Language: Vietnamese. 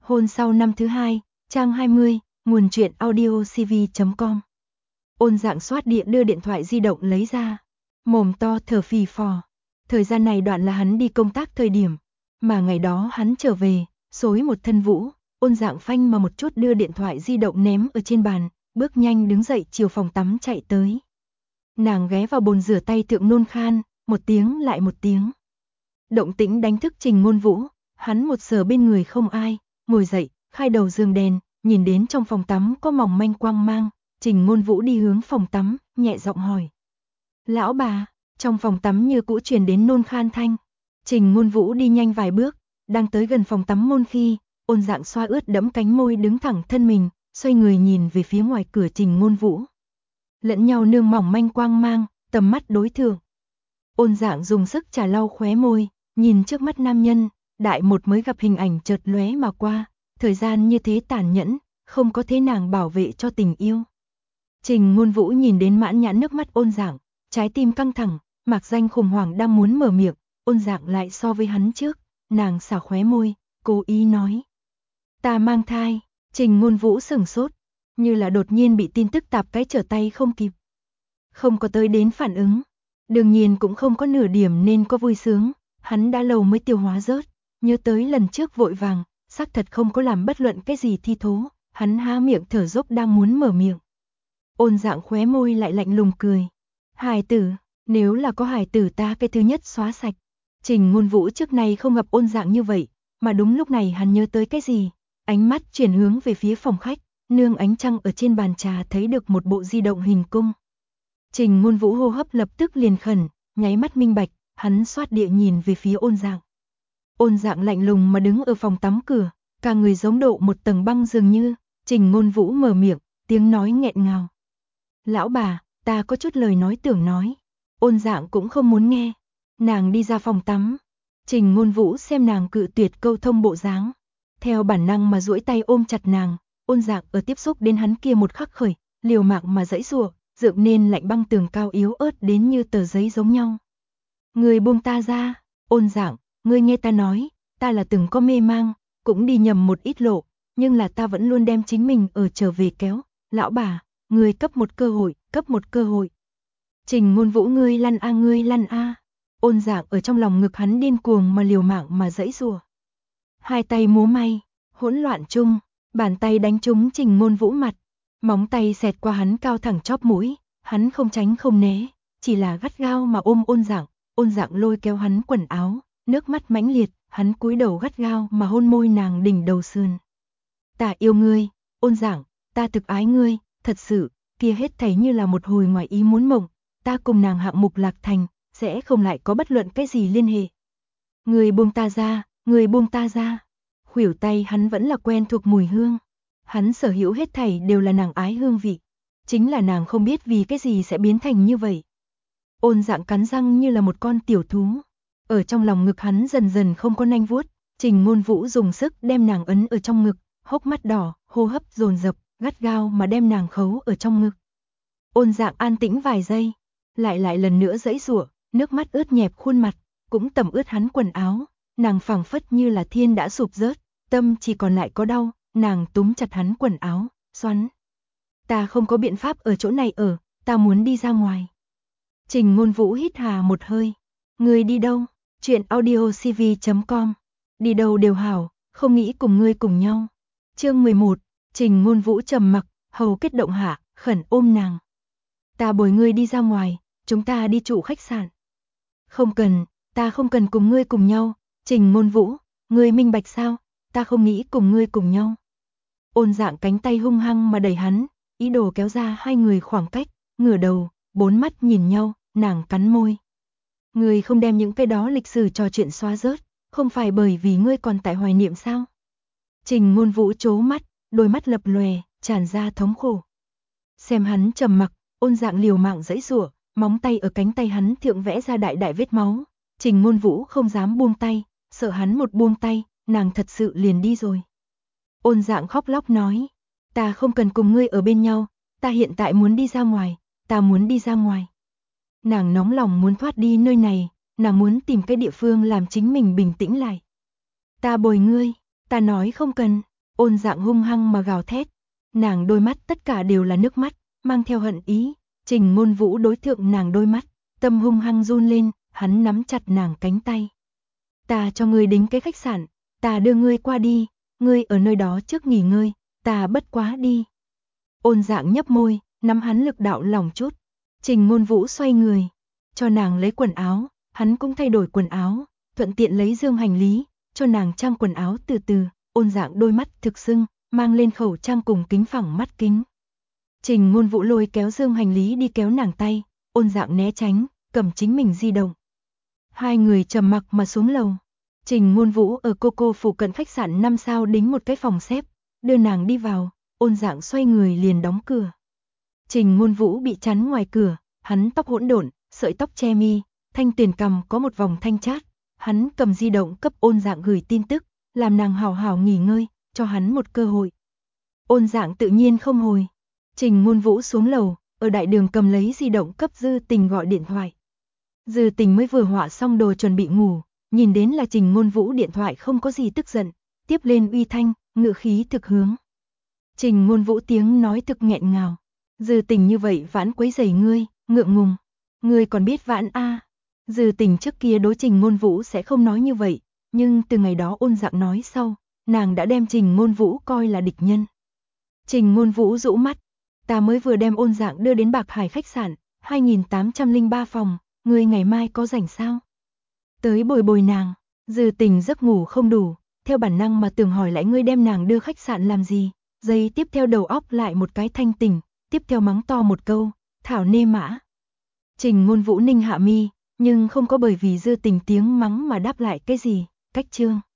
Hôn sau năm thứ hai, trang 20, nguồn truyện audio cv.com. Ôn Dạng xoát địa đưa điện thoại di động lấy ra, mồm to thở phì phò. Thời gian này đoạn là hắn đi công tác thời điểm, mà ngày đó hắn trở về, xối một thân vũ. Ôn Dạng phanh mà một chút đưa điện thoại di động ném ở trên bàn, bước nhanh đứng dậy chiều phòng tắm chạy tới. Nàng ghé vào bồn rửa tay thượng nôn khan, một tiếng lại một tiếng. Động tĩnh đánh thức Trình Ngôn Vũ, hắn một giờ bên người không ai, ngồi dậy, khai đầu giường đèn, nhìn đến trong phòng tắm có mỏng manh quang mang, Trình Ngôn Vũ đi hướng phòng tắm, nhẹ giọng hỏi. Lão bà, trong phòng tắm như cũ truyền đến nôn khan thanh. Trình Ngôn Vũ đi nhanh vài bước, đang tới gần phòng tắm môn khi, Ôn Dạng xoa ướt đẫm cánh môi đứng thẳng thân mình, xoay người nhìn về phía ngoài cửa Trình Ngôn Vũ. Lẫn nhau nương mỏng manh quang mang, tầm mắt đối thượng. Ôn Dạng dùng sức chà lau khóe môi, nhìn trước mắt nam nhân, đại một mới gặp hình ảnh chợt lóe mà qua, thời gian như thế tàn nhẫn, không có thế nàng bảo vệ cho tình yêu. Trình Ngôn Vũ nhìn đến mãn nhãn nước mắt Ôn Dạng, trái tim căng thẳng, mạc danh khủng hoảng đang muốn mở miệng, Ôn Dạng lại so với hắn trước, nàng xả khóe môi, cố ý nói. Ta mang thai. Trình Ngôn Vũ sửng sốt, như là đột nhiên bị tin tức tạp cái trở tay không kịp. Không có tới đến phản ứng, đương nhiên cũng không có nửa điểm nên có vui sướng, hắn đã lâu mới tiêu hóa rớt, nhớ tới lần trước vội vàng, xác thật không có làm bất luận cái gì thi thố, hắn há miệng thở dốc đang muốn mở miệng. Ôn Dạng khóe môi lại lạnh lùng cười. Hài tử, nếu là có hài tử ta cái thứ nhất xóa sạch. Trình Ngôn Vũ trước nay không gặp Ôn Dạng như vậy, mà đúng lúc này hắn nhớ tới cái gì, ánh mắt chuyển hướng về phía phòng khách, nương ánh trăng ở trên bàn trà thấy được một bộ di động hình cung. Trình Ngôn Vũ hô hấp lập tức liền khẩn, nháy mắt minh bạch, hắn xoát địa nhìn về phía Ôn Dạng. Ôn Dạng lạnh lùng mà đứng ở phòng tắm cửa, cả người giống độ một tầng băng dường như. Trình Ngôn Vũ mở miệng, tiếng nói nghẹn ngào. Lão bà, ta có chút lời nói tưởng nói. Ôn Dạng cũng không muốn nghe. Nàng đi ra phòng tắm. Trình Ngôn Vũ xem nàng cự tuyệt câu thông bộ dáng, theo bản năng mà duỗi tay ôm chặt nàng. Ôn Dạng ở tiếp xúc đến hắn kia một khắc khởi, liều mạng mà giãy giụa, dựng nên lạnh băng tường cao yếu ớt đến như tờ giấy giống nhau. Người buông ta ra. Ôn Dạng, ngươi nghe ta nói, ta là từng có mê mang, cũng đi nhầm một ít lộ, nhưng là ta vẫn luôn đem chính mình ở trở về kéo. Lão bà, ngươi cấp một cơ hội, cấp một cơ hội. Trình Ngôn Vũ, ngươi lăn a. Ôn Dạng ở trong lòng ngực hắn điên cuồng mà liều mạng mà giãy giụa. Hai tay múa may, hỗn loạn chung, bàn tay đánh trúng Trình Ngôn Vũ mặt, móng tay xẹt qua hắn cao thẳng chóp mũi, hắn không tránh không né, chỉ là gắt gao mà ôm Ôn Dạng. Ôn Dạng lôi kéo hắn quần áo, nước mắt mãnh liệt, hắn cúi đầu gắt gao mà hôn môi nàng đỉnh đầu sườn. Ta yêu ngươi, Ôn Dạng, ta thực ái ngươi, thật sự, kia hết thảy như là một hồi ngoài ý muốn mộng, ta cùng nàng hạng mục lạc thành, sẽ không lại có bất luận cái gì liên hệ. Người buông ta ra, người buông ta ra. Khuỷu tay hắn vẫn là quen thuộc mùi hương. Hắn sở hữu hết thảy đều là nàng ái hương vị. Chính là nàng không biết vì cái gì sẽ biến thành như vậy. Ôn Dạng cắn răng như là một con tiểu thú. Ở trong lòng ngực hắn dần dần không có nanh vuốt. Trình Ngôn Vũ dùng sức đem nàng ấn ở trong ngực, hốc mắt đỏ, hô hấp dồn dập, gắt gao mà đem nàng khấu ở trong ngực. Ôn Dạng an tĩnh vài giây, lại lần nữa giãy giụa, nước mắt ướt nhẹp khuôn mặt, cũng tẩm ướt hắn quần áo, nàng phảng phất như là thiên đã sụp rớt, tâm chỉ còn lại có đau, nàng túm chặt hắn quần áo, xoắn. Ta không có biện pháp ở chỗ này ở, ta muốn đi ra ngoài. Trình Ngôn Vũ hít hà một hơi. Ngươi đi đâu? Truyện audio cv.com. Đi đâu đều hảo, không nghĩ cùng ngươi cùng nhau. Chương 11, Trình Ngôn Vũ trầm mặc, hầu kết động hạ, khẩn ôm nàng. Ta bồi ngươi đi ra ngoài, chúng ta đi trụ khách sạn. Không cần, ta không cần cùng ngươi cùng nhau. Trình Ngôn Vũ, ngươi minh bạch sao? Ta không nghĩ cùng ngươi cùng nhau. Ôn Dạng cánh tay hung hăng mà đẩy hắn, ý đồ kéo ra hai người khoảng cách, ngửa đầu, bốn mắt nhìn nhau, nàng cắn môi. Ngươi không đem những cái đó lịch sử trò chuyện xóa rớt, không phải bởi vì ngươi còn tại hoài niệm sao? Trình Ngôn Vũ trố mắt, đôi mắt lập lòe, tràn ra thống khổ. Xem hắn trầm mặc, Ôn Dạng liều mạng giãy giụa, móng tay ở cánh tay hắn thượng vẽ ra đại đại vết máu. Trình Ngôn Vũ không dám buông tay, sợ hắn một buông tay, nàng thật sự liền đi rồi. Ôn Dạng khóc lóc nói, ta không cần cùng ngươi ở bên nhau, ta hiện tại muốn đi ra ngoài, ta muốn đi ra ngoài. Nàng nóng lòng muốn thoát đi nơi này, nàng muốn tìm cái địa phương làm chính mình bình tĩnh lại. Ta bồi ngươi, ta nói không cần. Ôn Dạng hung hăng mà gào thét, nàng đôi mắt tất cả đều là nước mắt, mang theo hận ý. Trình Ngôn Vũ đối thượng nàng đôi mắt, tâm hung hăng run lên, hắn nắm chặt nàng cánh tay. Ta cho ngươi đính cái khách sạn, ta đưa ngươi qua đi, ngươi ở nơi đó trước nghỉ ngơi, ta bất quá đi. Ôn Dạng nhấp môi, nắm hắn lực đạo lòng chút. Trình Ngôn Vũ xoay người, cho nàng lấy quần áo, hắn cũng thay đổi quần áo, thuận tiện lấy dương hành lý, cho nàng trang quần áo từ từ. Ôn Dạng đôi mắt thực sưng, mang lên khẩu trang cùng kính phẳng mắt kính. Trình Ngôn Vũ lôi kéo dương hành lý đi kéo nàng tay, Ôn Dạng né tránh, cầm chính mình di động. Hai người trầm mặc mà xuống lầu. Trình Ngôn Vũ ở Coco phụ cận khách sạn 5 sao đính một cái phòng xếp, đưa nàng đi vào, Ôn Dạng xoay người liền đóng cửa. Trình Ngôn Vũ bị chắn ngoài cửa, hắn tóc hỗn độn, sợi tóc che mi, thanh tiền cằm có một vòng thanh chát, hắn cầm di động cấp Ôn Dạng gửi tin tức, làm nàng hảo hảo nghỉ ngơi, cho hắn một cơ hội. Ôn Dạng tự nhiên không hồi. Trình Ngôn Vũ xuống lầu, ở đại đường cầm lấy di động cấp Dư Tình gọi điện thoại. Dư Tình mới vừa họa xong đồ chuẩn bị ngủ, nhìn đến là Trình Ngôn Vũ điện thoại không có gì tức giận, tiếp lên uy thanh, ngữ khí thực hướng. Trình Ngôn Vũ tiếng nói thực nghẹn ngào. Dư Tình như vậy vãn quấy rầy ngươi, ngượng ngùng. Ngươi còn biết vãn a? Dư Tình trước kia đối Trình Ngôn Vũ sẽ không nói như vậy, nhưng từ ngày đó Ôn Dạng nói sau, nàng đã đem Trình Ngôn Vũ coi là địch nhân. Trình Ngôn Vũ rũ mắt, ta mới vừa đem Ôn Dạng đưa đến Bạc Hải khách sạn, 2803 phòng, ngươi ngày mai có rảnh sao? Tới bồi bồi nàng. Dư Tình giấc ngủ không đủ, theo bản năng mà tưởng hỏi lại ngươi đem nàng đưa khách sạn làm gì? Giây tiếp theo đầu óc lại một cái thanh tỉnh, tiếp theo mắng to một câu, thảo nê mã. Trình Ngôn Vũ ninh hạ mi, nhưng không có bởi vì Dư Tình tiếng mắng mà đáp lại cái gì, cách chương.